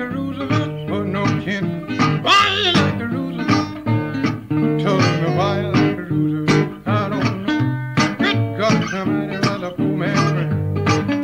a Roosevelt for no kin? Why you like a Roosevelt? Tell me why you like a Roosevelt. I don't know. Good God, somebody was a poor man's friend.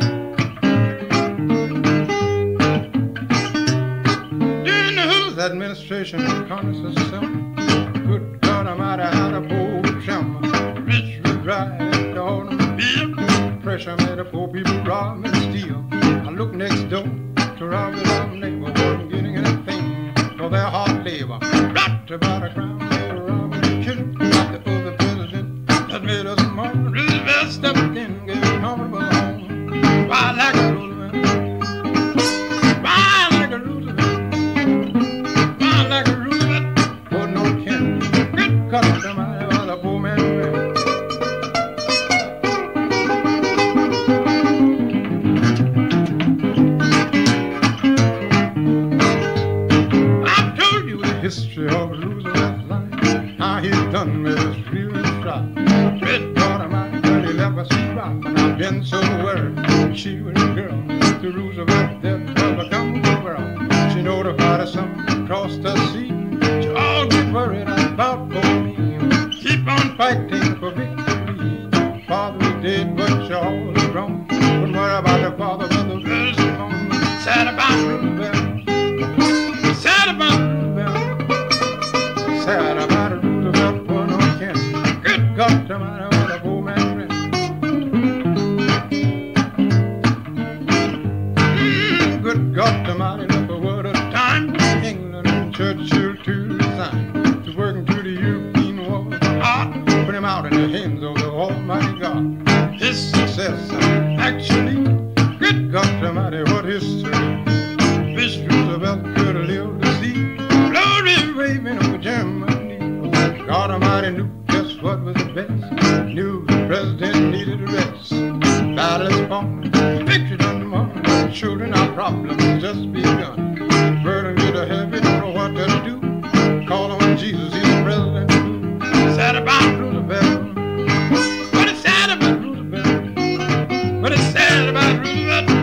During the Hoover administration, Congress was some. Good God, I might have had a poor chum. Rich would ride at the automobile. Pressure made the poor people rob and steal. I looked next door to rob without a neighbor. Wasn't getting anything for their hard labor. Right about a crime, they were robbing and killing. Like the other president that made us mourn. Roosevelt stepped in, gave a comfortable home. Why like a Roosevelt? Why like a Roosevelt? Why like a Roosevelt? For no kin. Good God, somebody was a poor man's friend. History of Roosevelt's life, how he done with his real shot. Red daughter mine, but he left us rock. And I've been so worried, she was a girl. To Roosevelt, that never come to the world. She notified us some across the sea. She all get worried about for me. Keep on fighting for victory. Father is dead, but you're all wrong. Don't worry about the father, but the girl's home. Sad about Roosevelt. Sad about sad about a Roosevelt for no kin. Good God, somebody was a poor man's friend. Good God, somebody, look a word at a time. England and Churchill to resign. To working through the European war. Put him out in the hands of the Almighty God. His success, actually, good God, somebody, what history. Wish Roosevelt could have lived to see glory waving over Germany. God Almighty knew just what was the best. Knew the president needed a rest. Battle is fought, victory done won. But children, our problems just begun. Burden get a heavy, don't know what to do. Call on Jesus, he's the president. Sad about Roosevelt. What is sad about Roosevelt? What is sad about Roosevelt?